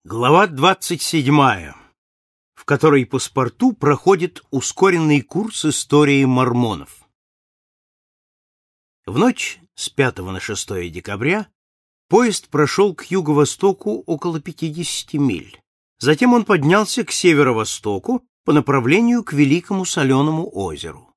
Глава 27, в которой паспорту проходит ускоренный курс истории мормонов. В ночь с 5 на 6 декабря поезд прошел к юго-востоку около 50 миль. Затем он поднялся к северо-востоку по направлению к Великому Соленому озеру.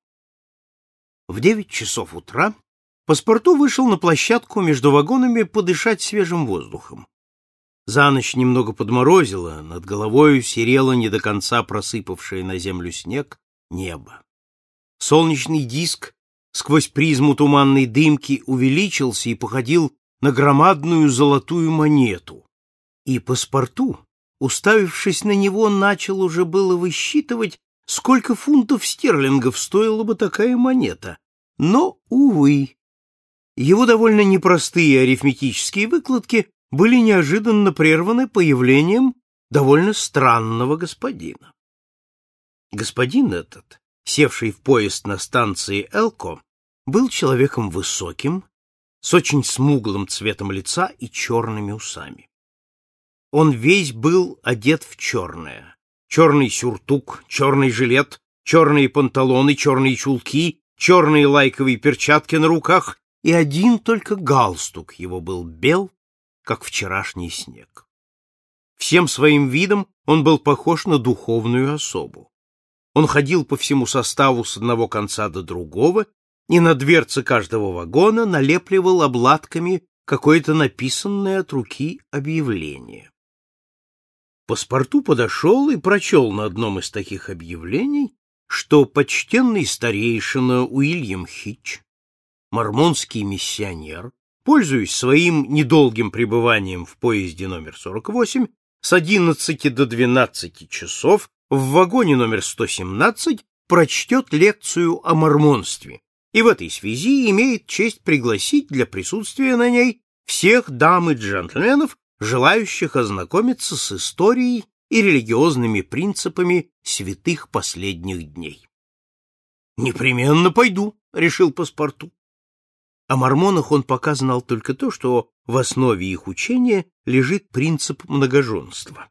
В 9 часов утра паспорту вышел на площадку между вагонами подышать свежим воздухом. За ночь немного подморозило, над головою серело не до конца просыпавшее на землю снег небо. Солнечный диск сквозь призму туманной дымки увеличился и походил на громадную золотую монету. И паспорту, уставившись на него, начал уже было высчитывать, сколько фунтов стерлингов стоила бы такая монета. Но, увы, его довольно непростые арифметические выкладки были неожиданно прерваны появлением довольно странного господина. Господин этот, севший в поезд на станции Элко, был человеком высоким, с очень смуглым цветом лица и черными усами. Он весь был одет в черное: черный сюртук, черный жилет, черные панталоны, черные чулки, черные лайковые перчатки на руках, и один только галстук его был бел, как вчерашний снег. Всем своим видом он был похож на духовную особу. Он ходил по всему составу с одного конца до другого и на дверце каждого вагона налепливал обладками какое-то написанное от руки объявление. Паспорту подошел и прочел на одном из таких объявлений, что почтенный старейшина Уильям Хитч, мормонский миссионер, пользуясь своим недолгим пребыванием в поезде номер 48, с 11 до 12 часов в вагоне номер 117 прочтет лекцию о мормонстве, и в этой связи имеет честь пригласить для присутствия на ней всех дам и джентльменов, желающих ознакомиться с историей и религиозными принципами святых последних дней. «Непременно пойду», — решил паспорту. О мормонах он пока знал только то, что в основе их учения лежит принцип многоженства.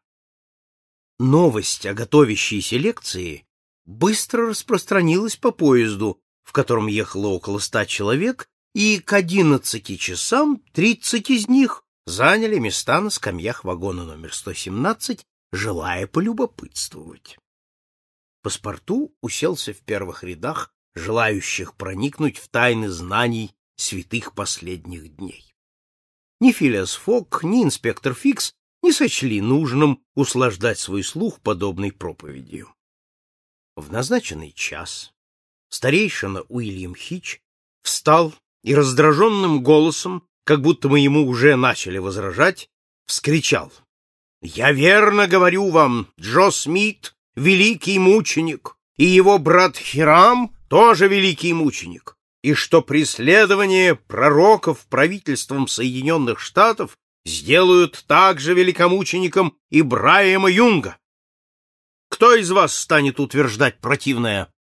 Новость о готовящейся лекции быстро распространилась по поезду, в котором ехало около 100 человек, и к 11 часам 30 из них заняли места на скамьях вагона номер 117, желая полюбопытствовать. Паспорту уселся в первых рядах желающих проникнуть в тайны знаний святых последних дней. Ни Филиас Фок, ни инспектор Фикс не сочли нужным услаждать свой слух подобной проповедью. В назначенный час старейшина Уильям Хитч встал и раздраженным голосом, как будто мы ему уже начали возражать, вскричал: «Я верно говорю вам, Джо Смит — великий мученик, и его брат Хирам тоже великий мученик, и что преследование пророков правительством Соединенных Штатов сделают также великомучеником и Брайама Юнга. Кто из вас станет утверждать противное?»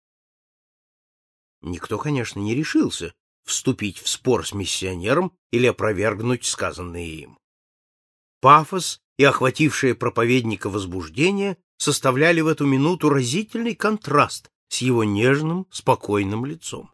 Никто, конечно, не решился вступить в спор с миссионером или опровергнуть сказанное им. Пафос и охватившее проповедника возбуждение составляли в эту минуту разительный контраст с его нежным, спокойным лицом.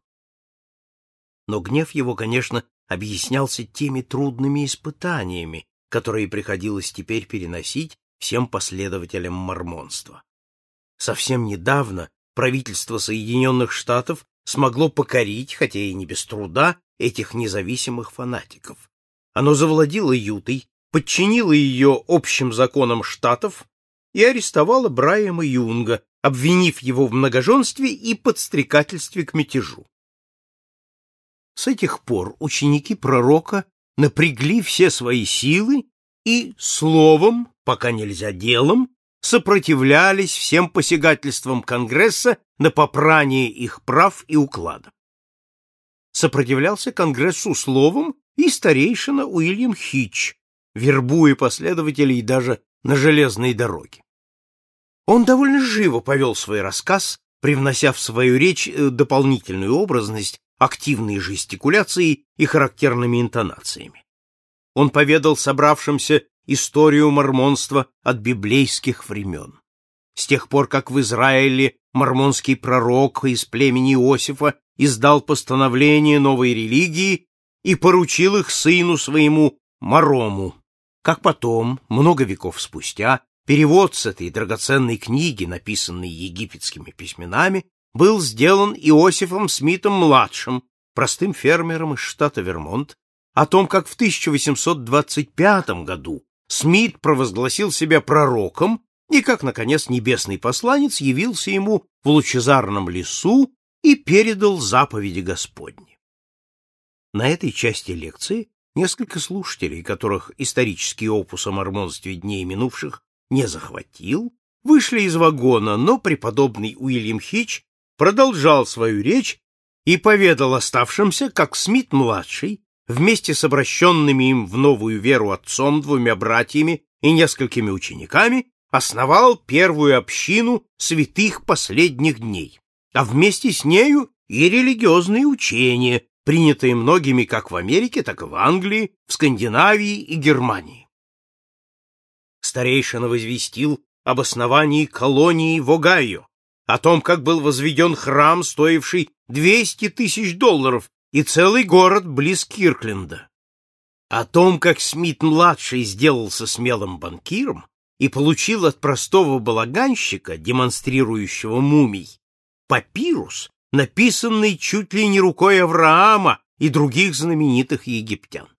Но гнев его, конечно, объяснялся теми трудными испытаниями, которые приходилось теперь переносить всем последователям мормонства. Совсем недавно правительство Соединенных Штатов смогло покорить, хотя и не без труда, этих независимых фанатиков. Оно завладело Ютой, подчинило ее общим законам штатов и арестовало Брайама Юнга, обвинив его в многоженстве и подстрекательстве к мятежу. С этих пор ученики пророка напрягли все свои силы и словом, пока нельзя делом, сопротивлялись всем посягательствам Конгресса на попрание их прав и уклада. Сопротивлялся Конгрессу словом и старейшина Уильям Хитч, вербуя последователей даже на железной дороге. Он довольно живо повел свой рассказ, привнося в свою речь дополнительную образность, активной жестикуляцией и характерными интонациями. Он поведал собравшимся историю мормонства от библейских времен. С тех пор, как в Израиле мормонский пророк из племени Иосифа издал постановление новой религии и поручил их сыну своему Марому, как потом, много веков спустя, перевод с этой драгоценной книги, написанной египетскими письменами, был сделан Иосифом Смитом-младшим, простым фермером из штата Вермонт, о том, как в 1825 году Смит провозгласил себя пророком и как, наконец, небесный посланец явился ему в лучезарном лесу и передал заповеди Господни. На этой части лекции несколько слушателей, которых исторический опус о мормонстве дней минувших не захватил, вышли из вагона, но преподобный Уильям Хич продолжал свою речь и поведал оставшимся, как Смит-младший, вместе с обращенными им в новую веру отцом, двумя братьями и несколькими учениками, основал первую общину святых последних дней, а вместе с нею и религиозные учения, принятые многими как в Америке, так и в Англии, в Скандинавии и Германии. Старейшина возвестил об основании колонии в Огайо, о том, как был возведен храм, стоивший $200 тысяч, и целый город близ Киркленда, о том, как Смит-младший сделался смелым банкиром и получил от простого балаганщика, демонстрирующего мумий, папирус, написанный чуть ли не рукой Авраама и других знаменитых египтян.